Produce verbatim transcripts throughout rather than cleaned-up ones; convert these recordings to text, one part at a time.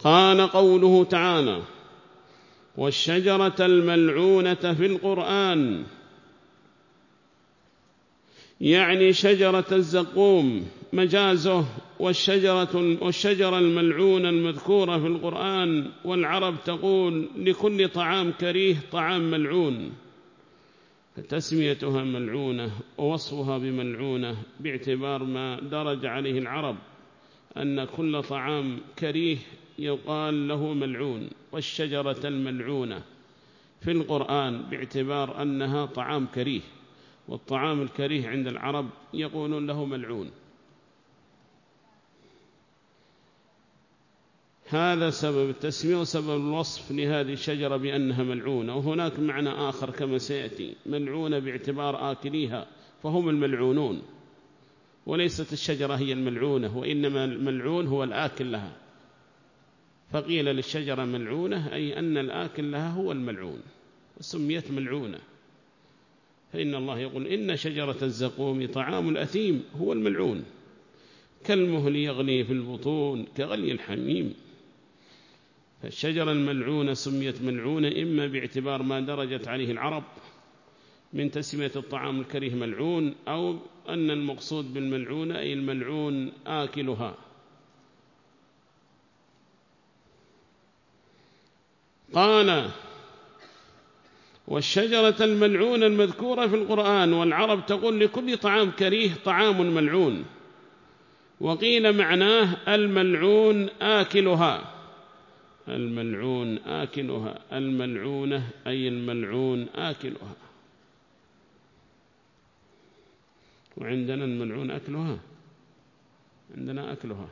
قال قوله تعالى والشجرة الملعونة في القرآن، يعني شجرة الزقوم مجازه، والشجرة, والشجرة الملعونة المذكورة في القرآن. والعرب تقول لكل طعام كريه طعام ملعون، فتسميتها ملعونة ووصفها بملعونة باعتبار ما درج عليه العرب أن كل طعام كريه يقال له ملعون. والشجرة الملعونة في القرآن باعتبار أنها طعام كريه، والطعام الكريه عند العرب يقولون له ملعون. هذا سبب التسمية وسبب الوصف لهذه الشجرة بأنها ملعونة. وهناك معنى آخر كما سيأتي، ملعونة باعتبار آكليها فهم الملعونون، وليست الشجرة هي الملعونة، وإنما الملعون هو الآكل لها. فقيل للشجرة ملعونة أي أن الآكل لها هو الملعون، وسميت ملعونة. فإن الله يقول إن شجرة الزقوم طعام الأثيم هو الملعون، كالمهل يغلي في البطون كغلي الحميم. فالشجرة الملعونة سميت ملعونة إما باعتبار ما درجت عليه العرب من تسمية الطعام الكريه ملعون، أو أن المقصود بالملعونة أي الملعون آكلها. قال والشجرة الملعونة المذكورة في القرآن، والعرب تقول لكل طعام كريه طعام ملعون. وقيل معناه الملعون آكلها، الملعون آكلها، الملعونة أي الملعون آكلها. وعندنا الملعون أكلها، عندنا أكلها،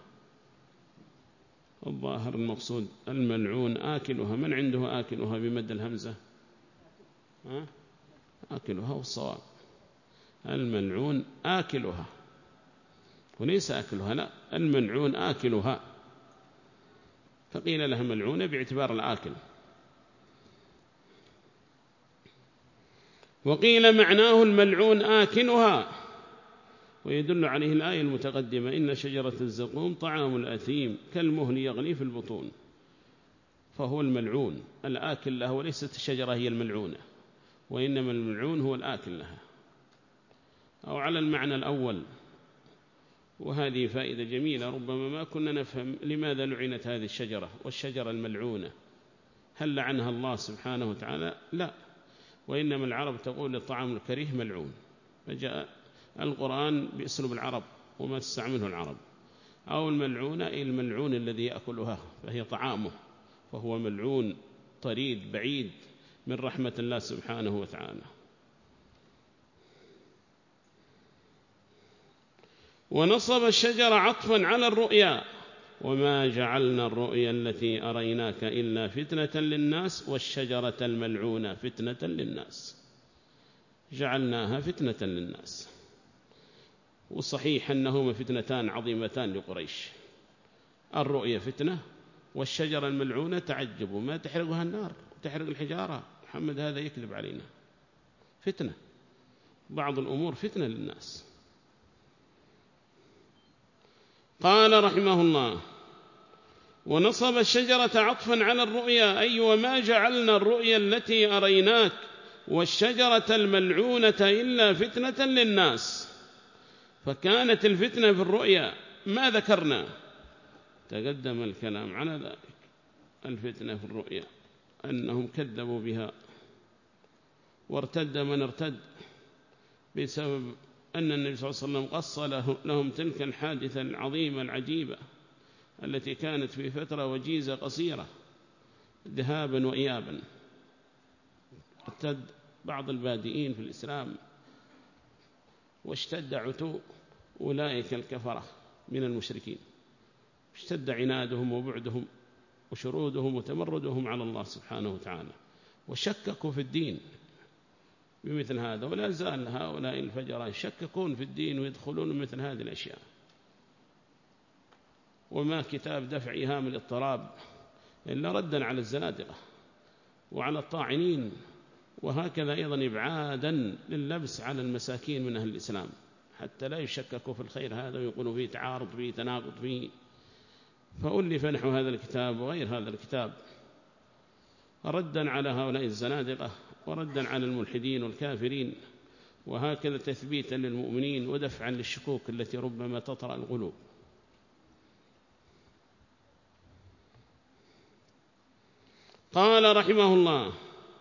الظاهر المقصود الملعون آكلها. من عنده آكلها بمد الهمزة؟ ها؟ آكلها والصواب الملعون آكلها، وليس أكلها، لا، الملعون آكلها. فقيل لها ملعونة باعتبار الآكل. وقيل معناه الملعون آكلها، ويدل عليه الآية المتقدمة إن شجرة الزقوم طعام الأثيم كالمهل يغلي في البطون. فهو الملعون الآكل له، وليست الشجرة هي الملعونة، وإنما الملعون هو الآكل لها. أو على المعنى الأول. وهذه فائدة جميلة، ربما ما كنا نفهم لماذا لعنت هذه الشجرة والشجرة الملعونة. هل لعنها الله سبحانه وتعالى؟ لا، وإنما العرب تقول للطعام الكريه ملعون، فجاء القرآن بأسلوب العرب وما تستعمله العرب. أو الملعونة أي الملعون الذي يأكلها، فهي طعامه، فهو ملعون طريد بعيد من رحمة الله سبحانه وتعالى. ونصب الشجرة عطفا على الرؤيا، وما جعلنا الرؤيا التي أريناك إلا فتنة للناس والشجرة الملعونة فتنة للناس، جعلناها فتنة للناس. وصحيح أنهما فتنتان عظيمتان لقريش، الرؤيا فتنة، والشجرة الملعونة تعجبوا ما تحرقها النار تحرق الحجارة، محمد هذا يكذب علينا، فتنة. بعض الأمور فتنة للناس. قال رحمه الله ونصب الشجرة عطفا على الرؤيا، أي وما جعلنا الرؤيا التي أريناك والشجرة الملعونة إلا فتنة للناس. فكانت الفتنة في الرؤيا ما ذكرنا، تقدم الكلام على ذلك. الفتنة في الرؤيا أنهم كذبوا بها، وارتد من ارتد بسبب أن النبي صلى الله عليه وسلم قص لهم تلك الحادثة العظيمة العجيبة التي كانت في فترة وجيزة قصيرة ذهابا وإيابا. ارتد بعض البادئين في الإسلام واشتد عتو أولئك الكفرة من المشركين، اشتد عنادهم وبعدهم وشرودهم وتمردهم على الله سبحانه وتعالى، وشككوا في الدين بمثل هذا. ولا زال هؤلاء الفجرة يشككون في الدين ويدخلون مثل هذه الأشياء. وما كتاب دفع إيهام الاضطراب إلا ردا على الزنادقة وعلى الطاعنين، وهكذا أيضا إبعادا لللبس على المساكين من أهل الإسلام حتى لا يشككوا في الخير هذا ويقولوا فيه تعارض فيه تناقض فيه. فألف نحو هذا الكتاب وغير هذا الكتاب ردا على هؤلاء الزنادقة وردا على الملحدين والكافرين، وهكذا تثبيتا للمؤمنين ودفعا للشكوك التي ربما تطرأ القلوب. قال رحمه الله: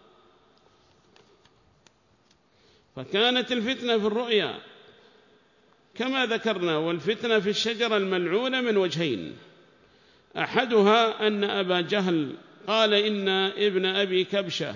فكانت الفتنة في الرؤيا كما ذكرنا، والفتنة في الشجرة الملعونة من وجهين، أحدها أن أبا جهل قال إن ابن أبي كبشة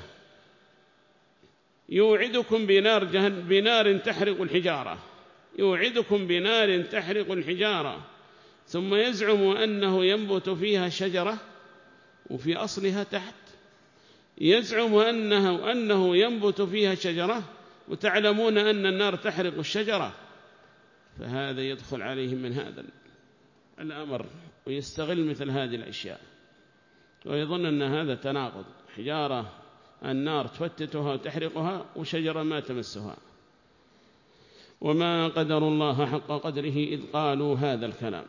يوعدكم بنار, بنار تحرق الحجارة يوعدكم بنار تحرق الحجارة ثم يزعم أنه ينبت فيها شجرة، وفي أصلها تحت يزعم أنه, أنه ينبت فيها شجرة، وتعلمون أن النار تحرق الشجرة، فهذا يدخل عليهم من هذا الأمر ويستغل مثل هذه الأشياء، ويظن أن هذا تناقض، حجارة النار تفتتها وتحرقها وشجرة ما تمسها. وما قدر الله حق قدره إذ قالوا هذا الكلام،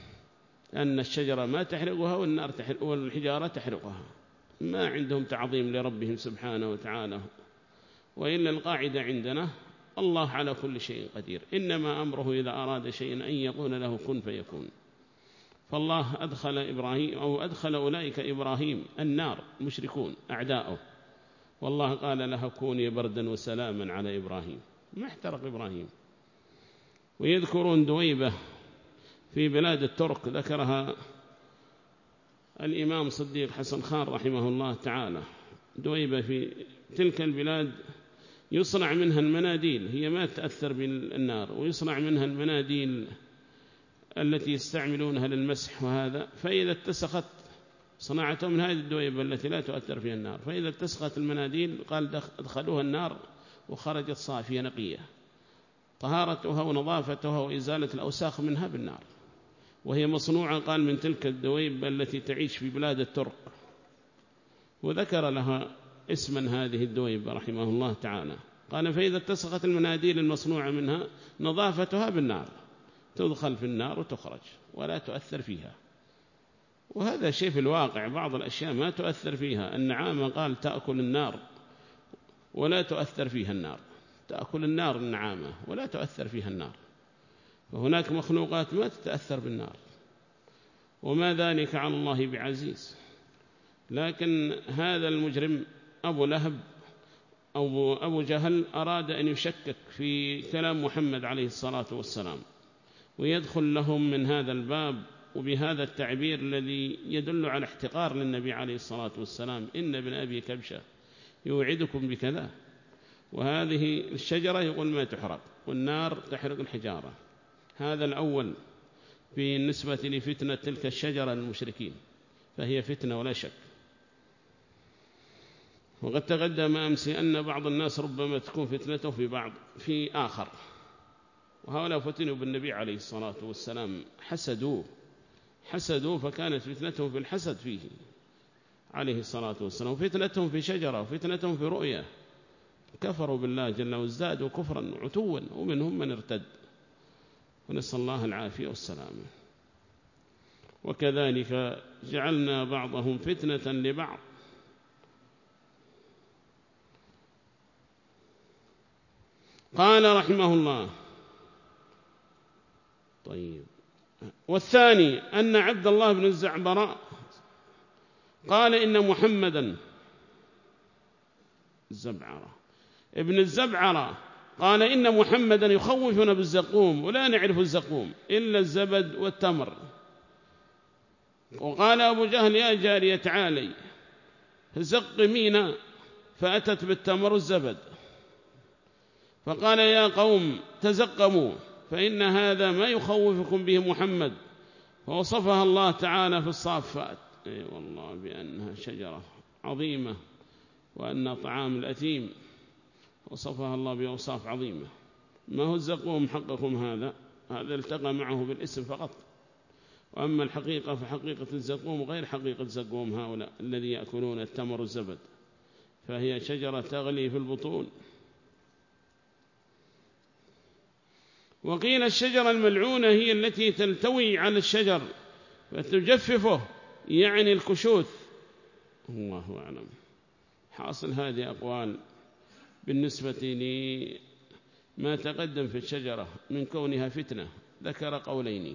أن الشجرة ما تحرقها والنار تحرق والحجارة تحرقها، ما عندهم تعظيم لربهم سبحانه وتعالى. وإلا القاعدة عندنا الله على كل شيء قدير، إنما أمره إذا أراد شيئا أن يقول له كن فيكون. فالله أدخل إبراهيم أو أدخل أولئك إبراهيم النار مشركون أعداؤه، والله قال لها كوني بردا وسلاما على إبراهيم، ما احترق إبراهيم. ويذكرون دويبة في بلاد الترك ذكرها الإمام صديق حسن خان رحمه الله تعالى. دويبة في تلك البلاد يصنع منها المناديل، هي ما تأثر بالنار، ويصنع منها المناديل التي يستعملونها للمسح وهذا، فإذا اتسخت صناعتهم من هذه الدويبة التي لا تؤثر فيها النار، فإذا اتسخت المناديل قال أدخلوها النار وخرجت صافية نقية، طهارتها ونظافتها وإزالة الأوساخ منها بالنار، وهي مصنوعة قال من تلك الدويبة التي تعيش في بلاد الترك. وذكر لها اسما هذه الدويبة رحمه الله تعالى، قال فإذا اتسخت المناديل المصنوعة منها نظافتها بالنار، تدخل في النار وتخرج ولا تؤثر فيها. وهذا شيء في الواقع، بعض الأشياء ما تؤثر فيها. النعامة قال تأكل النار ولا تؤثر فيها النار، تأكل النار النعامة ولا تؤثر فيها النار. وهناك مخلوقات ما تتأثر بالنار، وما ذلك على الله بعزيز. لكن هذا المجرم أبو لهب أو أبو جهل أراد أن يشكك في كلام محمد عليه الصلاة والسلام، ويدخل لهم من هذا الباب وبهذا التعبير الذي يدل على احتقار للنبي عليه الصلاة والسلام، إن ابن أبي كبشة يوعدكم بكذا، وهذه الشجرة يقول ما تحرق والنار تحرق الحجارة. هذا الأول بالنسبة لفتنة تلك الشجرة المشركين، فهي فتنة ولا شك. وقد تقدم أمس أن بعض الناس ربما تكون فتنته في بعض في آخر، وهؤلاء فتنوا بالنبي عليه الصلاة والسلام، حسدوه حسدوه فكانت فتنتهم في الحسد فيه عليه الصلاة والسلام، وفتنتهم في شجرة وفتنتهم في رؤية، كفروا بالله جل وازدادوا كفرا عتوا، ومنهم من ارتد، ونسأل الله العافية والسلام. وكذلك جعلنا بعضهم فتنة لبعض. قال رحمه الله: طيب. والثاني أن عبد الله بن الزعبراء قال إن محمدا الزبعرة ابن الزبعرة قال إن محمدا يخوفنا بالزقوم ولا نعرف الزقوم إلا الزبد والتمر. وقال أبو جهل يا جارية تعالي فزقمينا، فأتت بالتمر والزبد، فقال يا قوم تزقموا فإن هذا ما يخوفكم به محمد، فوصفها الله تعالى في الصافات أي والله بأنها شجرة عظيمة وأنها طعام الأثيم، وصفها الله بأوصاف عظيمة. ما هو الزقوم حقكم هذا هذا التقى معه بالاسم فقط، وأما الحقيقة فحقيقة الزقوم غير حقيقة زقوم هؤلاء الذي يأكلون التمر والزبد، فهي شجرة تغلي في البطون. وقيل الشجرة الملعونة هي التي تلتوي على الشجر فتجففه يعني الكشوث. الله أعلم. حاصل هذه أقوال بالنسبة لما تقدم في الشجرة من كونها فتنة، ذكر قولين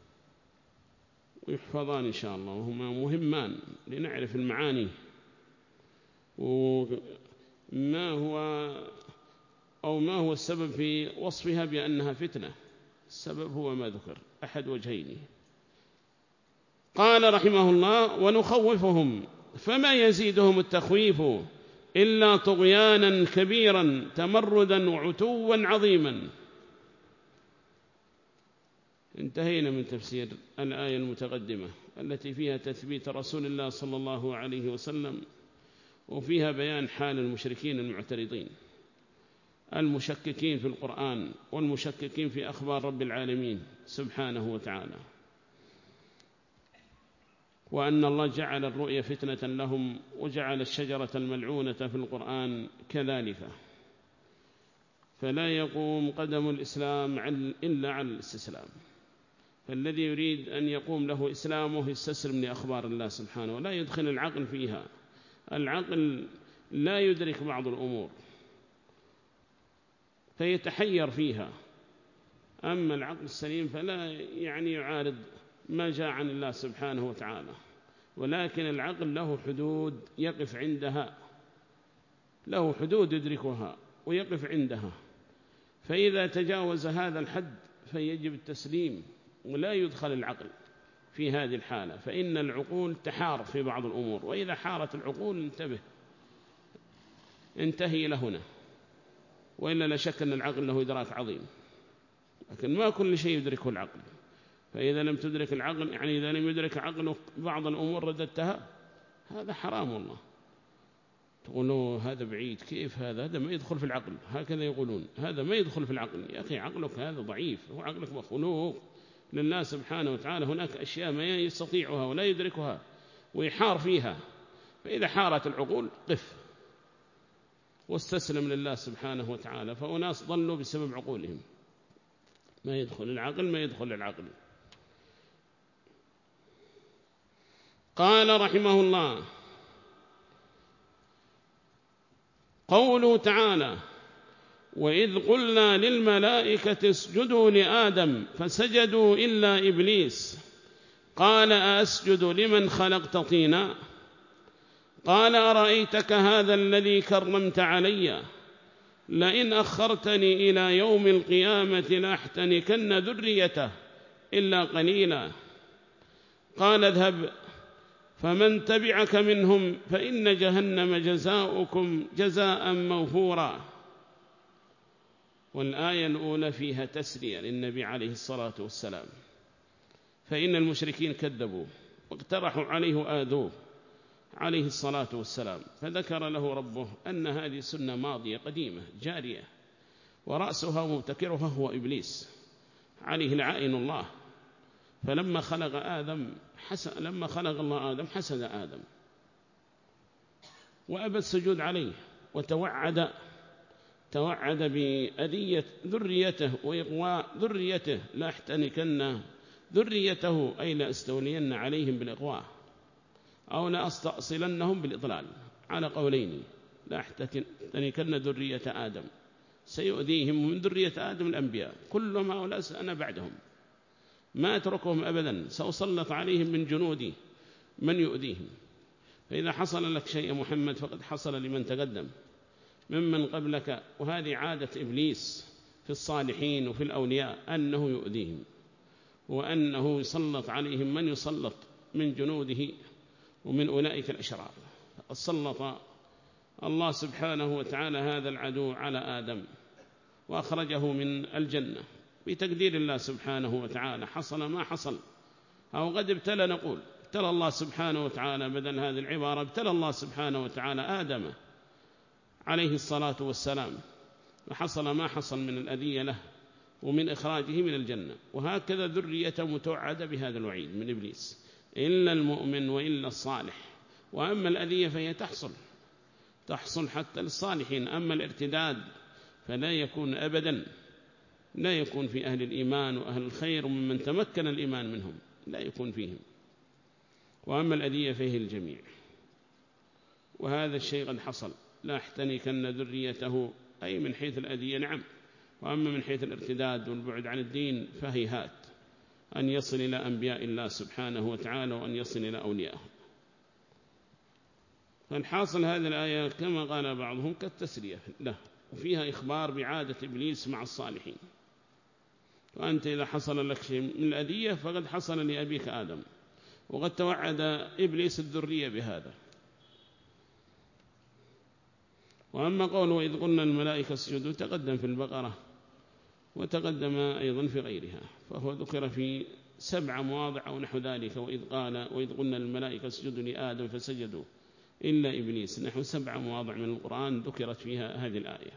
ويحفظان إن شاء الله، وهما مهمان لنعرف المعاني وما هو أو ما هو السبب في وصفها بأنها فتنة. السبب هو ما ذكر أحد وجهين. قال رحمه الله: ونخوفهم فما يزيدهم التخويف إلا طغيانا كبيرا تمردا وعتوا عظيما. انتهينا من تفسير الآية المتقدمة التي فيها تثبيت رسول الله صلى الله عليه وسلم، وفيها بيان حال المشركين المعترضين المشككين في القرآن والمشككين في أخبار رب العالمين سبحانه وتعالى، وأن الله جعل الرؤيا فتنة لهم وجعل الشجرة الملعونة في القرآن كذلك، فلا يقوم قدم الإسلام إلا على الاستسلام. فالذي يريد أن يقوم له إسلامه يستسلم لأخبار الله سبحانه ولا يدخل العقل فيها. العقل لا يدرك بعض الأمور فيتحير فيها، أما العقل السليم فلا يعني يعارض ما جاء عن الله سبحانه وتعالى، ولكن العقل له حدود يقف عندها، له حدود يدركها ويقف عندها، فإذا تجاوز هذا الحد فيجب التسليم ولا يدخل العقل في هذه الحالة، فإن العقول تحار في بعض الأمور، وإذا حارت العقول انتبه انتهي لهنا، وإلا لا شك أن العقل له إدراك عظيم، لكن ما كل شيء يدركه العقل. فإذا لم تدرك العقل يعني إذا لم يدرك عقله بعض الأمور رددتها، هذا حرام والله. تقولوا هذا بعيد، كيف هذا هذا ما يدخل في العقل، هكذا يقولون هذا ما يدخل في العقل. يا أخي عقلك هذا ضعيف، هو عقلك مخلوق لله سبحانه وتعالى، هناك أشياء ما يستطيعها ولا يدركها ويحار فيها، فإذا حارت العقول قف واستسلم لله سبحانه وتعالى. فأناس ضلوا بسبب عقولهم، ما يدخل العقل ما يدخل العقل. قال رحمه الله: قوله تعالى: وإذ قلنا للملائكة اسجدوا لآدم فسجدوا إلا إبليس قال أسجد لمن خلقت طينا قال أرأيتك هذا الذي كرمت علي لئن أخرتني إلى يوم القيامة لأحتنكن ذريته إلا قليلا قال اذهب فمن تبعك منهم فإن جهنم جزاؤكم جزاء موفورا. والآية الأولى فيها تسلية للنبي عليه الصلاة والسلام، فإن المشركين كذبوا واقترحوا عليه آذوه عليه الصلاة والسلام، فذكر له ربه أن هذه سنة ماضية قديمة جارية، ورأسها ومبتكرها هو إبليس عليه لعائن الله. فلما خلق آدم حسن لما خلق الله آدم حسد آدم وأبى السجود عليه، وتوعد توعد بأذية ذريته وإغواء ذريته، لا أحتنكن ذريته أي لا أستولين عليهم بالإغواء أو لا أستأصلنهم بالإضلال، على قولين. لا أحتنكن ذرية آدم سيؤذيهم، من ذرية آدم الأنبياء كلهم هؤلاء أنا بعدهم ما أتركهم أبدا، سأسلط عليهم من جنودي من يؤذيهم. فإذا حصل لك شيء محمد فقد حصل لمن تقدم ممن قبلك، وهذه عادة إبليس في الصالحين وفي الأولياء أنه يؤذيهم، وأنه يسلط عليهم من يسلط من جنوده ومن أولئك الأشرار. سلط الله سبحانه وتعالى هذا العدو على آدم وأخرجه من الجنة بتقدير الله سبحانه وتعالى، حصل ما حصل، أو قد ابتلى نقول ابتلى الله سبحانه وتعالى، بدل هذه العبارة ابتلى الله سبحانه وتعالى آدم عليه الصلاة والسلام، وحصل ما حصل من الأذية له ومن إخراجه من الجنة. وهكذا ذريته متوعدة بهذا الوعيد من إبليس، إلا المؤمن وإلا الصالح. وأما الأذية فهي تحصل تحصل حتى للصالحين، أما الارتداد فلا يكون أبدا، لا يكون في أهل الإيمان وأهل الخير ومن تمكن الإيمان منهم، لا يكون فيهم. وأما الأذية فيه الجميع، وهذا الشيء قد حصل. لا احتنكن ذريته، أي من حيث الأذية نعم، وأما من حيث الارتداد والبعد عن الدين فهيهات أن يصل إلى أنبياء الله سبحانه وتعالى وأن يصل إلى أوليائه. فالحاصل هذه الآية كما قال بعضهم كالتسلية له، وفيها إخبار بعادة إبليس مع الصالحين. وأنت إذا حصل لك شيء من الأذية فقد حصل لأبيك آدم، وقد توعد إبليس الذرية بهذا. وأما قوله إذ قلنا الملائكة اسجدوا تقدم في البقرة وتقدم أيضا في غيرها، فهو ذكر في سبع مواضع أو نحو ذلك. وإذ قال وإذ قلنا الملائكة اسجدوا لآدم فسجدوا إلا إبليس، نحو سبع مواضع من القرآن ذكرت فيها هذه الآية.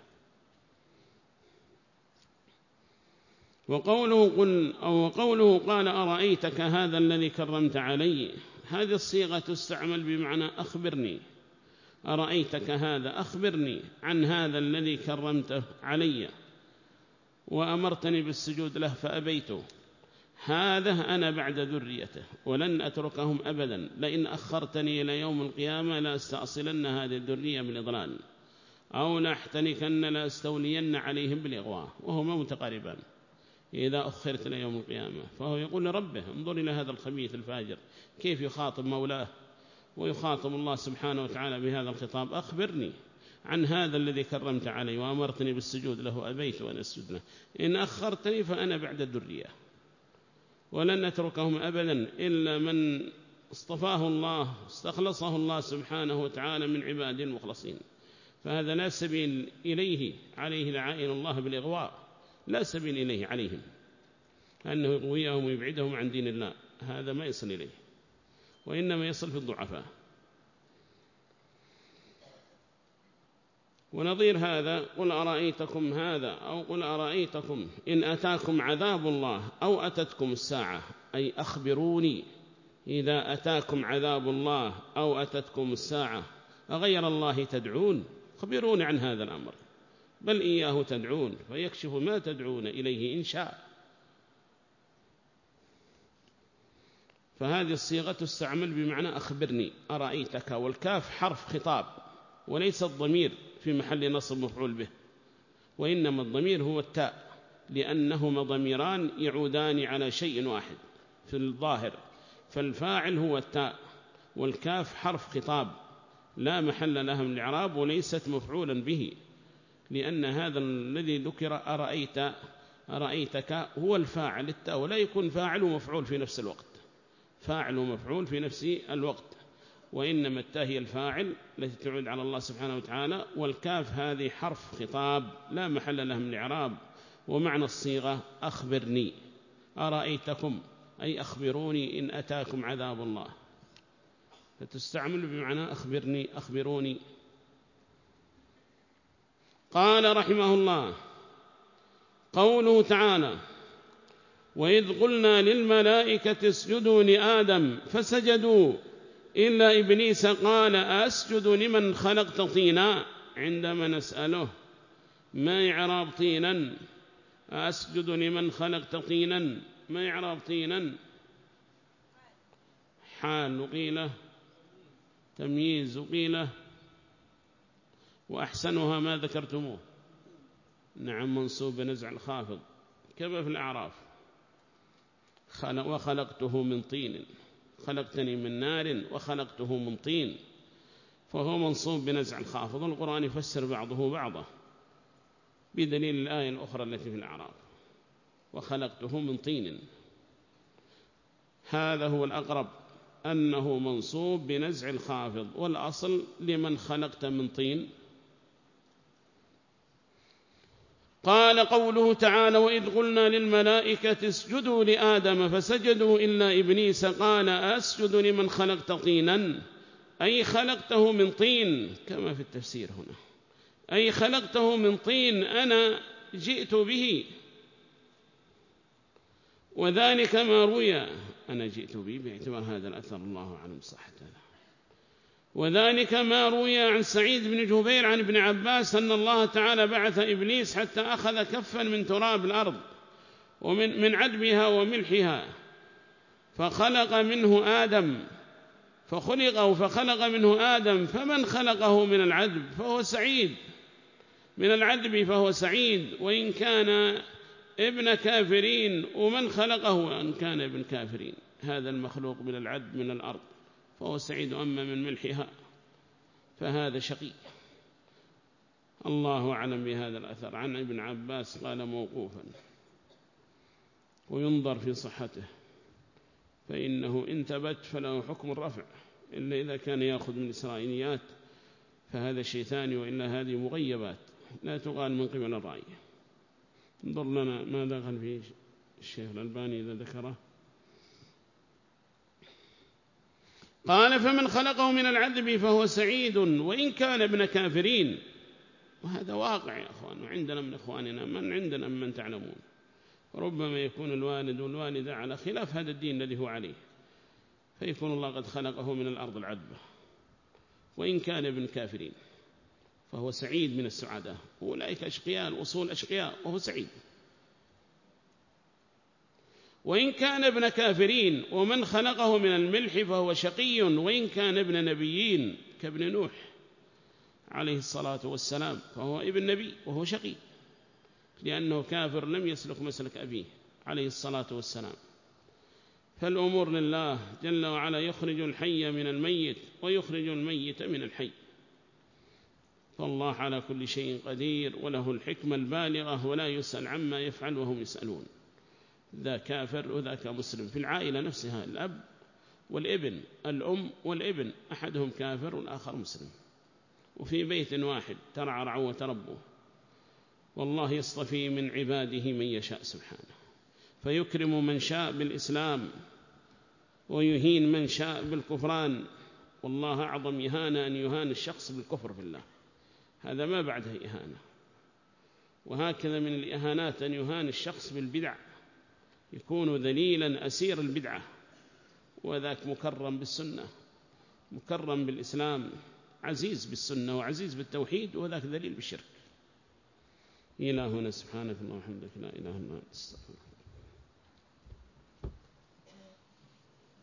وقوله قل أو قوله قال أرأيتك هذا الذي كرمت علي، هذه الصيغة تستعمل بمعنى أخبرني. أرأيتك هذا، أخبرني عن هذا الذي كرمته علي وأمرتني بالسجود له فأبيته. هذا أنا بعد ذريته ولن أتركهم أبدا، لئن أخرتني إلى يوم القيامة لأستأصلن هذه الذرية بالإضلال أو لاحتنكن لأستولين عليهم بالإغواء، وهما متقاربان. إذا أخرت إلى يوم القيامة فهو يقول لربه انظر إلى هذا الخبيث الفاجر كيف يخاطب مولاه ويخاطب الله سبحانه وتعالى بهذا الخطاب. أخبرني عن هذا الذي كرمت علي وأمرتني بالسجود له أبيت وأن أسجد له، إن أخرتني فأنا بعد الذرية ولن نتركهم أبدا إلا من اصطفاه الله استخلصه الله سبحانه وتعالى من عباد المخلصين. فهذا لا سبيل إليه، عليه لعائن الله بالإغواء، لا سبيل إليه عليهم أنه يغويهم ويبعدهم عن دين الله، هذا ما يصل إليه، وإنما يصل في الضعفاء. ونظير هذا قل أرأيتكم هذا أو قل أرأيتكم إن أتاكم عذاب الله أو أتتكم الساعة، أي أخبروني إذا أتاكم عذاب الله أو أتتكم الساعة أغير الله تدعون؟ خبروني عن هذا الأمر، بل إياه تدعون فيكشف ما تدعون إليه إن شاء. فهذه الصيغة تستعمل بمعنى أخبرني. أرأيتك والكاف حرف خطاب وليس الضمير في محل نصب مفعول به، وإنما الضمير هو التاء، لأنهما ضميران يعودان على شيء واحد في الظاهر، فالفاعل هو التاء، والكاف حرف خطاب لا محل لها من الإعراب وليست مفعولا به، لأن هذا الذي ذكر أرأيت أرأيتك هو الفاعل التاء، ولا يكون فاعل ومفعول في نفس الوقت، فاعل ومفعول في نفس الوقت، وإنما التاء هي الفاعل التي تعود على الله سبحانه وتعالى، والكاف هذه حرف خطاب لا محل له من الإعراب. ومعنى الصيغة أخبرني، أرأيتكم أي أخبروني إن أتاكم عذاب الله، فتستعمل بمعنى أخبرني أخبروني. قال رحمه الله قوله تعالى وإذ قلنا للملائكة اسجدوا لآدم فسجدوا إلا إبليس قال أسجد لمن خلقت طينا. عندما نسأله ما إعراب طينا، أسجد لمن خلقت طينا، ما إعراب طينا؟ حال قيلة، تمييز قيلة، وأحسنها ما ذكرتموه. نعم منصوب بنزع الخافض كما في الأعراف. وخلقته من طين، خلقتني من نار وخلقته من طين، فهو منصوب بنزع الخافض. القرآن يفسر بعضه بعضه بدليل الآية الأخرى التي في الأعراف وخلقته من طين. هذا هو الأقرب أنه منصوب بنزع الخافض، والأصل لمن خلقت من طين. قال قوله تعالى وإذ قلنا للملائكة اسجدوا لآدم فسجدوا إلا إبليس قال أسجد لمن خلقت طينا، أي خلقته من طين كما في التفسير هنا، أي خلقته من طين أنا جئت به، وذلك ما روي أنا جئت به باعتبار هذا الأثر الله أعلم صحته، وذلك ما روي عن سعيد بن جبير عن ابن عباس أن الله تعالى بعث إبليس حتى أخذ كفا من تراب الأرض ومن من عدبها وملحها فخلق منه آدم فخلقه فخلق منه آدم، فمن خلقه من العدب فهو سعيد، من العدب فهو سعيد، وإن كان ابن كافرين، ومن خلقه أن كان ابن كافرين، هذا المخلوق من العدب من الأرض فهو سعيد، أما من ملحها فهذا شقي. الله أعلم بهذا الأثر. عن ابن عباس قال موقوفا، وينظر في صحته، فإنه إن ثبت فله حكم الرفع، إلا إذا كان يأخذ من إسرائيليات فهذا شيء ثاني، وإلا هذه مغيبات لا تقال من قبل الرأي. انظر لنا ماذا قال فيه الشيخ الألباني إذا ذكره. قال فمن خلقه من العذب فهو سعيد وإن كان ابن كافرين. وهذا واقع يا أخوان، وعندنا من إخواننا من عندنا من تعلمون، ربما يكون الوالد والوالدة على خلاف هذا الدين الذي هو عليه، فيكون الله قد خلقه من الأرض العذبة، وإن كان ابن كافرين فهو سعيد من السعادة. أولئك أشقياء الأصول أشقياء وهو سعيد. وإن كان ابن كافرين، ومن خلقه من الملح فهو شقي، وإن كان ابن نبيين كابن نوح عليه الصلاة والسلام فهو ابن نبي وهو شقي، لأنه كافر لم يسلك مسلك أبيه عليه الصلاة والسلام. فالأمور لله جل وعلا، يخرج الحي من الميت ويخرج الميت من الحي، فالله على كل شيء قدير، وله الحكمة البالغة، ولا يسأل عما يفعل وهم يسألون. ذا كافر وذاك مسلم في العائلة نفسها، الأب والابن، الأم والابن، أحدهم كافر والآخر مسلم، وفي بيت واحد ترعى رعوة وتربوا. والله يصطفي من عباده من يشاء سبحانه، فيكرم من شاء بالإسلام ويهين من شاء بالكفران. والله أعظم إهانة أن يهان الشخص بالكفر بالله، هذا ما بعده إهانة. وهكذا من الإهانات أن يهان الشخص بالبدع، يكون ذليلا أسير البدعة، وذاك مكرم بالسنة، مكرم بالإسلام، عزيز بالسنة وعزيز بالتوحيد، وذاك ذليل بالشرك. إلهنا سبحانك اللهم وبحمدك لا إله إلا أنت.